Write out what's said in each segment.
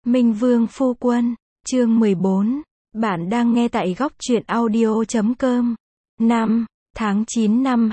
Minh Vương Phu Quân, chương 14. Bạn đang nghe tại góc truyện audio.com. 5. Tháng 9 năm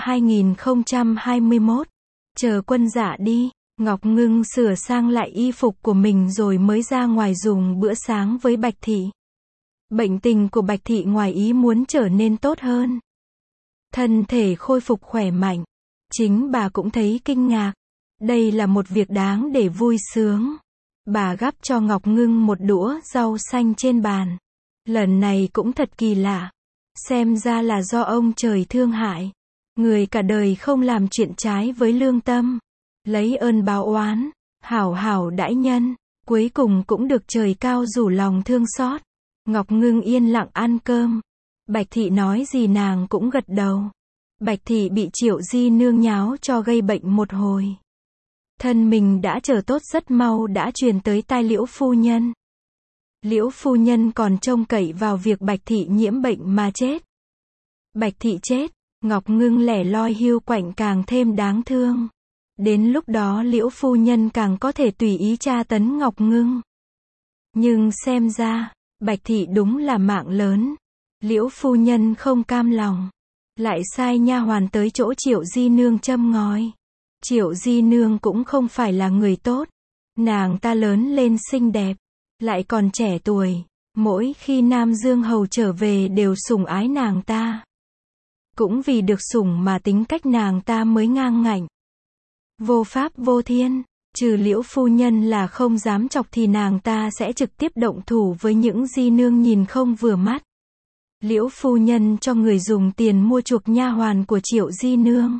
2021. Chờ quân dạ đi, Ngọc Ngưng sửa sang lại y phục của mình rồi mới ra ngoài dùng bữa sáng với Bạch Thị. Bệnh tình của Bạch Thị ngoài ý muốn trở nên tốt hơn. Thân thể khôi phục khỏe mạnh. Chính bà cũng thấy kinh ngạc. Đây là một việc đáng để vui sướng. Bà gắp cho Ngọc Ngưng một đũa rau xanh trên bàn. Lần này cũng thật kỳ lạ. Xem ra là do ông trời thương hại. Người cả đời không làm chuyện trái với lương tâm. Lấy ơn báo oán, hảo hảo đãi nhân. Cuối cùng cũng được trời cao rủ lòng thương xót. Ngọc Ngưng yên lặng ăn cơm. Bạch Thị nói gì nàng cũng gật đầu. Bạch Thị bị Triệu Di Nương nháo cho gây bệnh một hồi. Thân mình đã trở tốt rất mau đã truyền tới tai Liễu Phu Nhân. Liễu Phu Nhân còn trông cậy vào việc Bạch Thị nhiễm bệnh mà chết. Bạch Thị chết, Ngọc Ngưng lẻ loi hiu quạnh càng thêm đáng thương. Đến lúc đó Liễu Phu Nhân càng có thể tùy ý tra tấn Ngọc Ngưng. Nhưng xem ra, Bạch Thị đúng là mạng lớn. Liễu Phu Nhân không cam lòng. Lại sai nha hoàn tới chỗ Triệu Di Nương châm ngòi. Triệu Di Nương cũng không phải là người tốt. Nàng ta lớn lên xinh đẹp, lại còn trẻ tuổi. Mỗi khi Nam Dương Hầu trở về đều sủng ái nàng ta. Cũng vì được sủng mà tính cách nàng ta mới ngang ngạnh. Vô pháp vô thiên, trừ Liễu Phu Nhân là không dám chọc thì nàng ta sẽ trực tiếp động thủ với những Di Nương nhìn không vừa mắt. Liễu Phu Nhân cho người dùng tiền mua chuộc nha hoàn của Triệu Di Nương.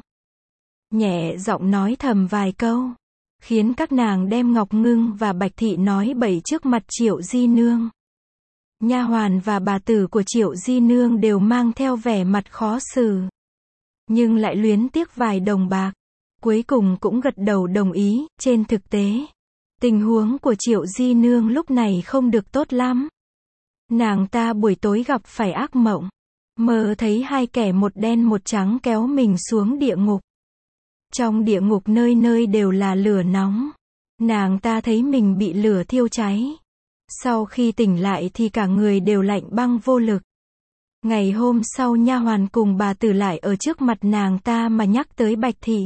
Nhẹ giọng nói thầm vài câu, khiến các nàng đem Ngọc Ngưng và Bạch Thị nói bậy trước mặt Triệu Di Nương. Nha hoàn và bà tử của Triệu Di Nương đều mang theo vẻ mặt khó xử, nhưng lại luyến tiếc vài đồng bạc. Cuối cùng cũng gật đầu đồng ý. Trên thực tế, tình huống của Triệu Di Nương lúc này không được tốt lắm. Nàng ta buổi tối gặp phải ác mộng, mơ thấy hai kẻ một đen một trắng kéo mình xuống địa ngục. Trong địa ngục nơi nơi đều là lửa nóng. Nàng ta thấy mình bị lửa thiêu cháy. Sau khi tỉnh lại thì cả người đều lạnh băng vô lực. Ngày hôm sau nha hoàn cùng bà tử lại ở trước mặt nàng ta mà nhắc tới Bạch Thị.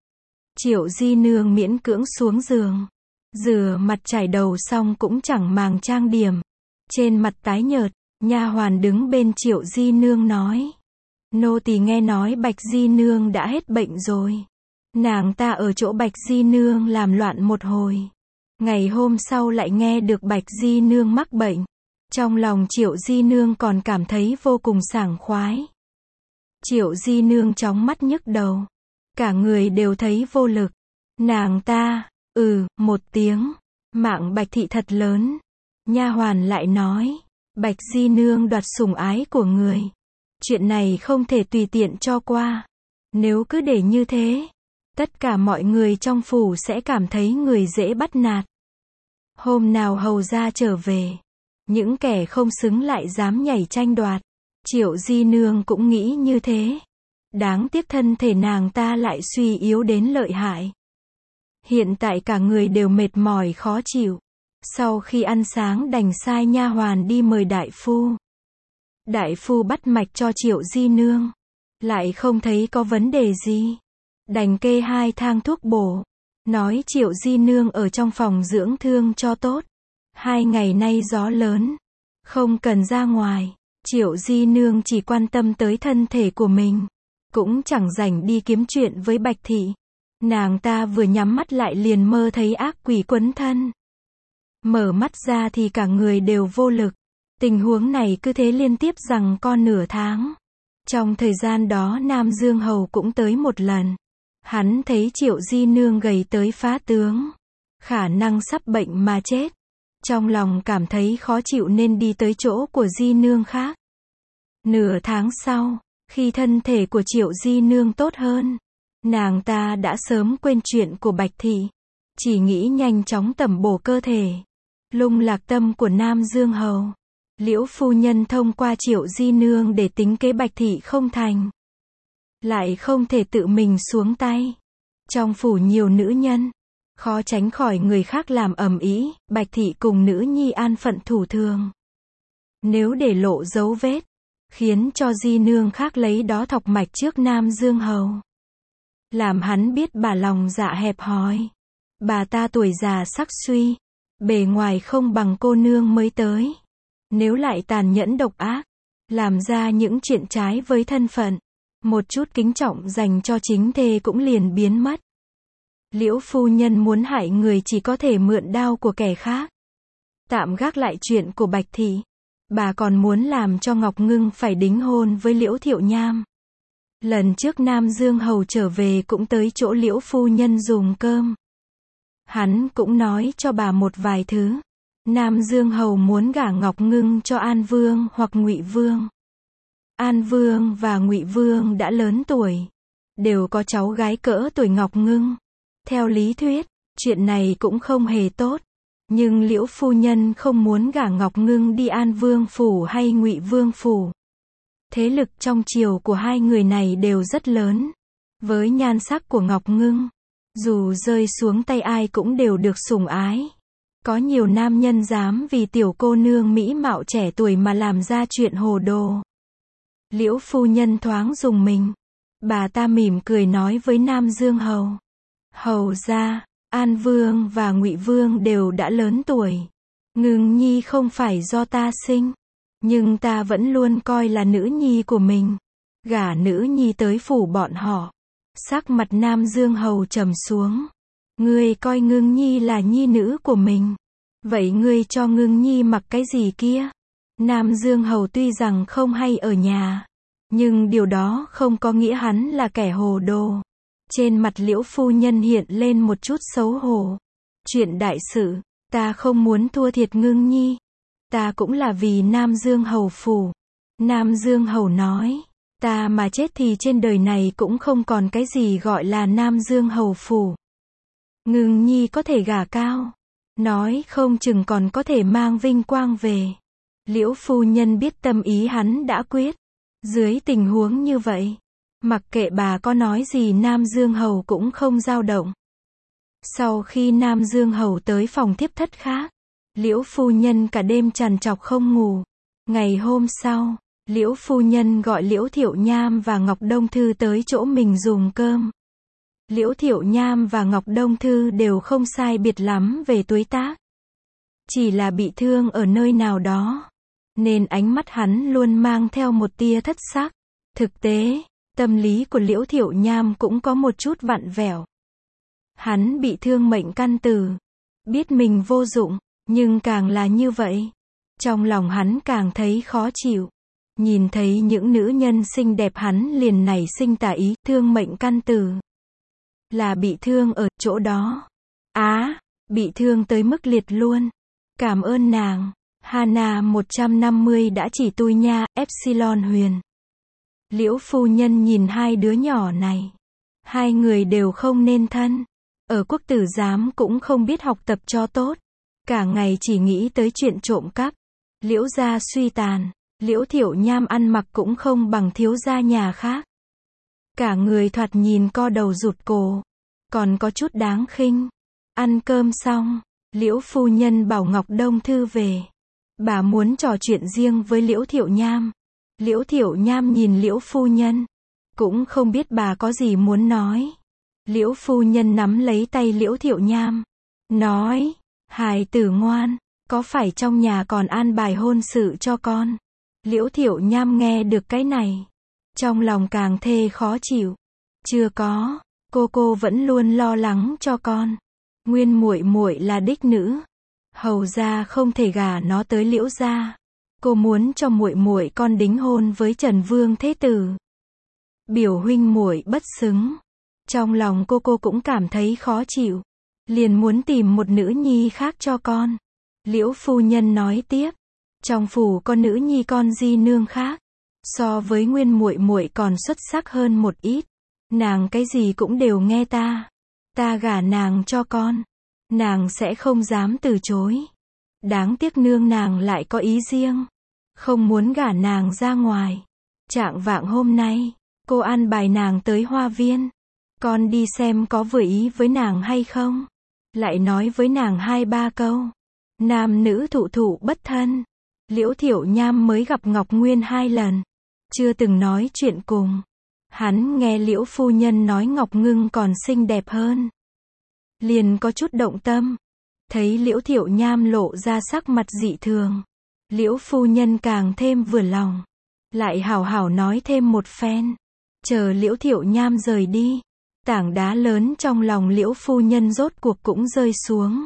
Triệu Di Nương miễn cưỡng xuống giường, rửa mặt chải đầu xong cũng chẳng màng trang điểm. Trên mặt tái nhợt, nha hoàn đứng bên Triệu Di Nương nói: nô tỳ nghe nói Bạch Di Nương đã hết bệnh rồi. Nàng ta ở chỗ Bạch Di Nương làm loạn một hồi. Ngày hôm sau lại nghe được Bạch Di Nương mắc bệnh. Trong lòng Triệu Di Nương còn cảm thấy vô cùng sảng khoái. Triệu Di Nương chóng mắt nhức đầu. Cả người đều thấy vô lực. Nàng ta, một tiếng. Mạng Bạch Thị thật lớn. Nha hoàn lại nói: Bạch Di Nương đoạt sủng ái của người. Chuyện này không thể tùy tiện cho qua. Nếu cứ để như thế, tất cả mọi người trong phủ sẽ cảm thấy người dễ bắt nạt. Hôm nào hầu gia trở về, những kẻ không xứng lại dám nhảy tranh đoạt. Triệu Di Nương cũng nghĩ như thế. Đáng tiếc thân thể nàng ta lại suy yếu đến lợi hại. Hiện tại cả người đều mệt mỏi khó chịu. Sau khi ăn sáng đành sai nha hoàn đi mời đại phu. Đại phu bắt mạch cho Triệu Di Nương, lại không thấy có vấn đề gì. Đành kê 2 thang thuốc bổ. Nói Triệu Di Nương ở trong phòng dưỡng thương cho tốt. 2 ngày nay gió lớn, không cần ra ngoài. Triệu Di Nương chỉ quan tâm tới thân thể của mình, cũng chẳng rảnh đi kiếm chuyện với Bạch Thị. Nàng ta vừa nhắm mắt lại liền mơ thấy ác quỷ quấn thân. Mở mắt ra thì cả người đều vô lực. Tình huống này cứ thế liên tiếp giằng co nửa tháng. Trong thời gian đó Nam Dương Hầu cũng tới một lần. Hắn thấy Triệu Di Nương gầy tới phá tướng, khả năng sắp bệnh mà chết. Trong lòng cảm thấy khó chịu nên đi tới chỗ của Di Nương khác. Nửa tháng sau, khi thân thể của Triệu Di Nương tốt hơn, nàng ta đã sớm quên chuyện của Bạch Thị, chỉ nghĩ nhanh chóng tẩm bổ cơ thể. Lung lạc tâm của Nam Dương Hầu. Liễu Phu Nhân thông qua Triệu Di Nương để tính kế Bạch Thị không thành, lại không thể tự mình xuống tay. Trong phủ nhiều nữ nhân, Khó tránh khỏi người khác làm ầm ĩ, Bạch thị cùng nữ nhi an phận thủ thường. Nếu để lộ dấu vết, khiến cho di nương khác lấy đó thọc mạch trước Nam Dương Hầu. Làm hắn biết bà lòng dạ hẹp hòi. Bà ta tuổi già sắc suy, bề ngoài không bằng cô nương mới tới. Nếu lại tàn nhẫn độc ác, làm ra những chuyện trái với thân phận, một chút kính trọng dành cho chính thê cũng liền biến mất. Liễu phu nhân muốn hại người chỉ có thể mượn đao của kẻ khác. Tạm gác lại chuyện của Bạch thị, bà còn muốn làm cho Ngọc Ngưng phải đính hôn với Liễu Thiệu Nham. Lần trước Nam Dương Hầu trở về cũng tới chỗ Liễu phu nhân dùng cơm. Hắn cũng nói cho bà một vài thứ. Nam Dương Hầu muốn gả Ngọc Ngưng cho An Vương hoặc Ngụy Vương. An Vương và Ngụy Vương đã lớn tuổi, đều có cháu gái cỡ tuổi Ngọc Ngưng. Theo lý thuyết, chuyện này cũng không hề tốt, nhưng Liễu phu nhân không muốn gả Ngọc Ngưng đi An Vương phủ hay Ngụy Vương phủ. Thế lực trong triều của hai người này đều rất lớn. Với nhan sắc của Ngọc Ngưng, dù rơi xuống tay ai cũng đều được sủng ái. Có nhiều nam nhân dám vì tiểu cô nương mỹ mạo trẻ tuổi mà làm ra chuyện hồ đồ. Liễu phu nhân thoáng rùng mình. Bà ta mỉm cười nói với Nam Dương Hầu. Hầu ra, An Vương và Ngụy Vương đều đã lớn tuổi. Ngưng nhi không phải do ta sinh, nhưng ta vẫn luôn coi là nữ nhi của mình. Gả nữ nhi tới phủ bọn họ. Sắc mặt Nam Dương Hầu trầm xuống. Ngươi coi Ngưng nhi là nhi nữ của mình. Vậy ngươi cho Ngưng nhi mặc cái gì kia? Nam Dương Hầu tuy rằng không hay ở nhà, nhưng điều đó không có nghĩa hắn là kẻ hồ đồ. Trên mặt Liễu phu nhân hiện lên một chút xấu hổ. Chuyện đại sự, ta không muốn thua thiệt Ngưng nhi. Ta cũng là vì Nam Dương Hầu phủ. Nam Dương Hầu nói, ta mà chết thì trên đời này cũng không còn cái gì gọi là Nam Dương Hầu phủ. Ngưng nhi có thể gả cao, nói không chừng còn có thể mang vinh quang về. Liễu phu nhân biết tâm ý hắn đã quyết. Dưới tình huống như vậy, mặc kệ bà có nói gì Nam Dương Hầu cũng không dao động. Sau khi Nam Dương Hầu tới phòng thiếp thất khác, Liễu phu nhân cả đêm trằn trọc không ngủ. Ngày hôm sau, Liễu phu nhân gọi Liễu Thiệu Nham và Ngọc Đông Thư tới chỗ mình dùng cơm. Liễu Thiệu Nham và Ngọc Đông Thư đều không sai biệt lắm về tuổi tác. Chỉ là bị thương ở nơi nào đó, nên ánh mắt hắn luôn mang theo một tia thất sắc. Thực tế, tâm lý của Liễu Thiệu Nham cũng có một chút vặn vẹo. Hắn bị thương mệnh căn tử, biết mình vô dụng, nhưng càng là như vậy, trong lòng hắn càng thấy khó chịu. Nhìn thấy những nữ nhân xinh đẹp hắn liền nảy sinh tà ý, thương mệnh căn tử. Là bị thương ở chỗ đó. Bị thương tới mức liệt luôn. Cảm ơn nàng. Hana 150 đã chỉ tui nha, Epsilon Huyền. Liễu phu nhân nhìn hai đứa nhỏ này. Hai người đều không nên thân. Ở quốc tử giám cũng không biết học tập cho tốt. Cả ngày chỉ nghĩ tới chuyện trộm cắp. Liễu gia suy tàn. Liễu Thiệu Nham ăn mặc cũng không bằng thiếu gia nhà khác. Cả người thoạt nhìn co đầu rụt cổ. Còn có chút đáng khinh. Ăn cơm xong, Liễu phu nhân bảo Ngọc Đông Thư về. Bà muốn trò chuyện riêng với Liễu Thiệu Nham. Liễu Thiệu Nham nhìn Liễu phu nhân, cũng không biết bà có gì muốn nói. Liễu phu nhân nắm lấy tay Liễu Thiệu Nham, nói, hài tử ngoan, có phải trong nhà còn an bài hôn sự cho con? Liễu Thiệu Nham nghe được cái này, trong lòng càng thê khó chịu. Chưa có, cô vẫn luôn lo lắng cho con. Nguyên muội muội là đích nữ, hầu gia không thể gả nó tới Liễu gia. Cô muốn cho muội muội con đính hôn với Trần Vương Thế Tử. Biểu huynh muội bất xứng. Trong lòng cô cũng cảm thấy khó chịu, liền muốn tìm một nữ nhi khác cho con. Liễu phu nhân nói tiếp, trong phủ có nữ nhi con di nương khác, so với Nguyên muội muội còn xuất sắc hơn một ít. Nàng cái gì cũng đều nghe ta gả nàng cho con, nàng sẽ không dám từ chối. Đáng tiếc nương nàng lại có ý riêng, không muốn gả nàng ra ngoài. Trạng vạng hôm nay, cô an bài nàng tới hoa viên. Con đi xem có vừa ý với nàng hay không? lại nói với nàng 2-3 câu. Nam nữ thụ thụ bất thân. Liễu Thiệu Nham mới gặp Ngọc Nguyên 2 lần, chưa từng nói chuyện cùng. Hắn nghe Liễu phu nhân nói Ngọc Ngưng còn xinh đẹp hơn, liền có chút động tâm. Thấy Liễu Thiệu Nham lộ ra sắc mặt dị thường, Liễu phu nhân càng thêm vừa lòng, lại hảo hảo nói thêm một phen. Chờ Liễu Thiệu Nham rời đi, tảng đá lớn trong lòng Liễu phu nhân rốt cuộc cũng rơi xuống.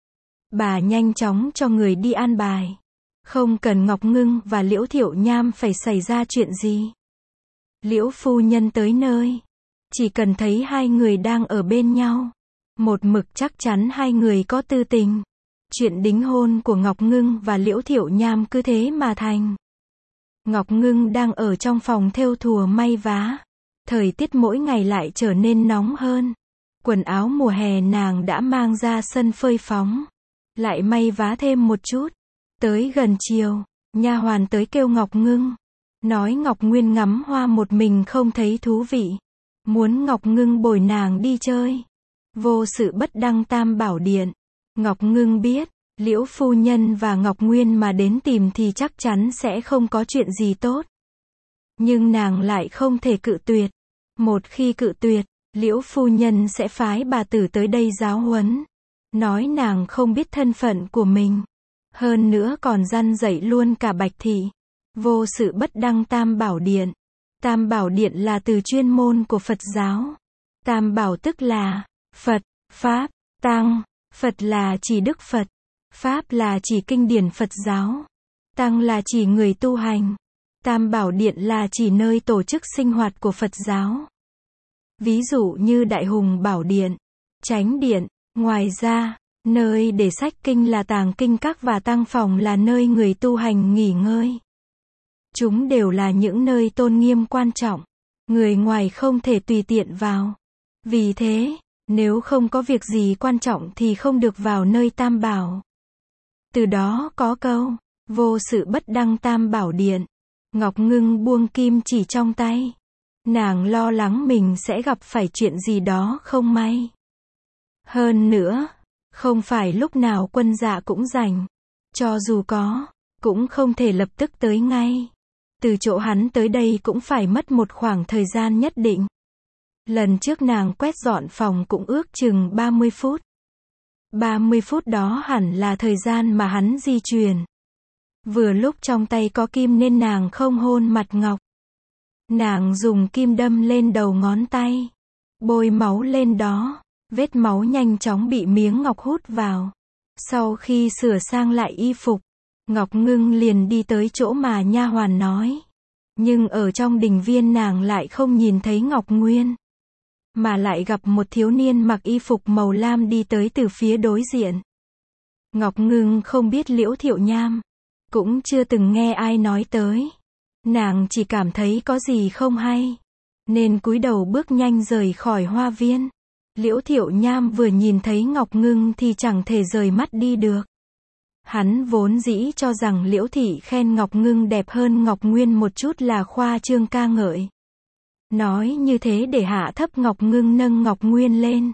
Bà nhanh chóng cho người đi an bài, không cần Ngọc Ngưng và Liễu Thiệu Nham phải xảy ra chuyện gì. Liễu phu nhân tới nơi, chỉ cần thấy 2 người đang ở bên nhau, một mực chắc chắn 2 người có tư tình. Chuyện đính hôn của Ngọc Ngưng và Liễu Thiệu Nham cứ thế mà thành. Ngọc Ngưng đang ở trong phòng thêu thùa may vá. Thời tiết mỗi ngày lại trở nên nóng hơn. Quần áo mùa hè nàng đã mang ra sân phơi phóng, lại may vá thêm một chút. Tới gần chiều, nha hoàn tới kêu Ngọc Ngưng, nói Ngọc Nguyên ngắm hoa một mình không thấy thú vị, muốn Ngọc Ngưng bồi nàng đi chơi. Vô sự bất đăng tam bảo điện. Ngọc Ngưng biết, Liễu phu nhân và Ngọc Nguyên mà đến tìm thì chắc chắn sẽ không có chuyện gì tốt. Nhưng nàng lại không thể cự tuyệt. Một khi cự tuyệt, Liễu phu nhân sẽ phái bà tử tới đây giáo huấn, nói nàng không biết thân phận của mình. Hơn nữa còn răn dạy luôn cả Bạch thị. Vô sự bất đăng tam bảo điện. Tam bảo điện là từ chuyên môn của Phật giáo. Tam bảo tức là Phật, Pháp, Tăng. Phật là chỉ Đức Phật, Pháp là chỉ kinh điển Phật giáo, Tăng là chỉ người tu hành, Tam bảo điện là chỉ nơi tổ chức sinh hoạt của Phật giáo. Ví dụ như Đại Hùng Bảo Điện, Chánh Điện. Ngoài ra, nơi để sách kinh là tàng kinh các và tăng phòng là nơi người tu hành nghỉ ngơi. Chúng đều là những nơi tôn nghiêm quan trọng, người ngoài không thể tùy tiện vào. Vì thế, nếu không có việc gì quan trọng thì không được vào nơi tam bảo. Từ đó có câu, vô sự bất đăng tam bảo điện. Ngọc Ngưng buông kim chỉ trong tay. Nàng lo lắng mình sẽ gặp phải chuyện gì đó không may. Hơn nữa, không phải lúc nào Quân Dạ cũng rảnh. Cho dù có, cũng không thể lập tức tới ngay. Từ chỗ hắn tới đây cũng phải mất một khoảng thời gian nhất định. Lần trước nàng quét dọn phòng cũng ước chừng 30 phút. 30 phút đó hẳn là thời gian mà hắn di chuyển. Vừa lúc trong tay có kim nên nàng không hôn mặt ngọc. Nàng dùng kim đâm lên đầu ngón tay, bôi máu lên đó. Vết máu nhanh chóng bị miếng ngọc hút vào. Sau khi sửa sang lại y phục, Ngọc Ngưng liền đi tới chỗ mà nha hoàn nói. Nhưng ở trong đình viên nàng lại không nhìn thấy Ngọc Nguyên, mà lại gặp một thiếu niên mặc y phục màu lam đi tới từ phía đối diện. Ngọc Ngưng không biết Liễu Thiệu Nham, cũng chưa từng nghe ai nói tới. Nàng chỉ cảm thấy có gì không hay, nên cúi đầu bước nhanh rời khỏi hoa viên. Liễu Thiệu Nham vừa nhìn thấy Ngọc Ngưng thì chẳng thể rời mắt đi được. Hắn vốn dĩ cho rằng Liễu thị khen Ngọc Ngưng đẹp hơn Ngọc Nguyên một chút là khoa trương ca ngợi. Nói như thế để hạ thấp Ngọc Ngưng nâng Ngọc Nguyên lên.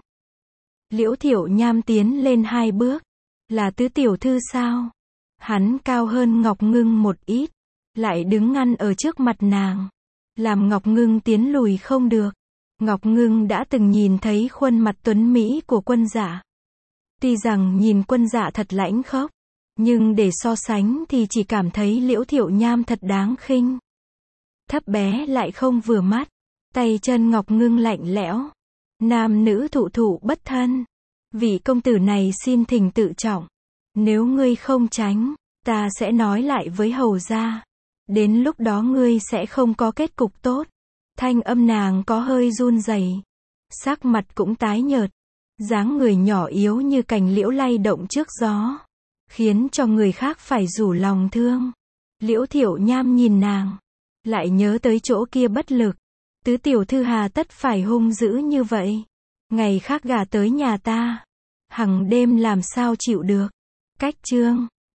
Liễu Thiệu Nham tiến lên 2 bước. Là tứ tiểu thư sao? Hắn cao hơn Ngọc Ngưng một ít, lại đứng ngăn ở trước mặt nàng, làm Ngọc Ngưng tiến lùi không được. Ngọc Ngưng đã từng nhìn thấy khuôn mặt tuấn mỹ của Quân Dạ. Tuy rằng nhìn Quân Dạ thật lãnh khốc, nhưng để so sánh thì chỉ cảm thấy Liễu Thiệu Nham thật đáng khinh. Thấp bé lại không vừa mắt, tay chân Ngọc Ngưng lạnh lẽo. Nam nữ thụ thụ bất thân. Vị công tử này xin thỉnh tự trọng. Nếu ngươi không tránh, ta sẽ nói lại với hầu gia. Đến lúc đó ngươi sẽ không có kết cục tốt. Thanh âm nàng có hơi run rẩy, sắc mặt cũng tái nhợt, dáng người nhỏ yếu như cành liễu lay động trước gió, khiến cho người khác phải rủ lòng thương. Liễu Thiệu Nham nhìn nàng, lại nhớ tới chỗ kia bất lực. Tứ tiểu thư hà tất phải hung dữ như vậy. Ngày khác gả tới nhà ta, hằng đêm làm sao chịu được. Cách chương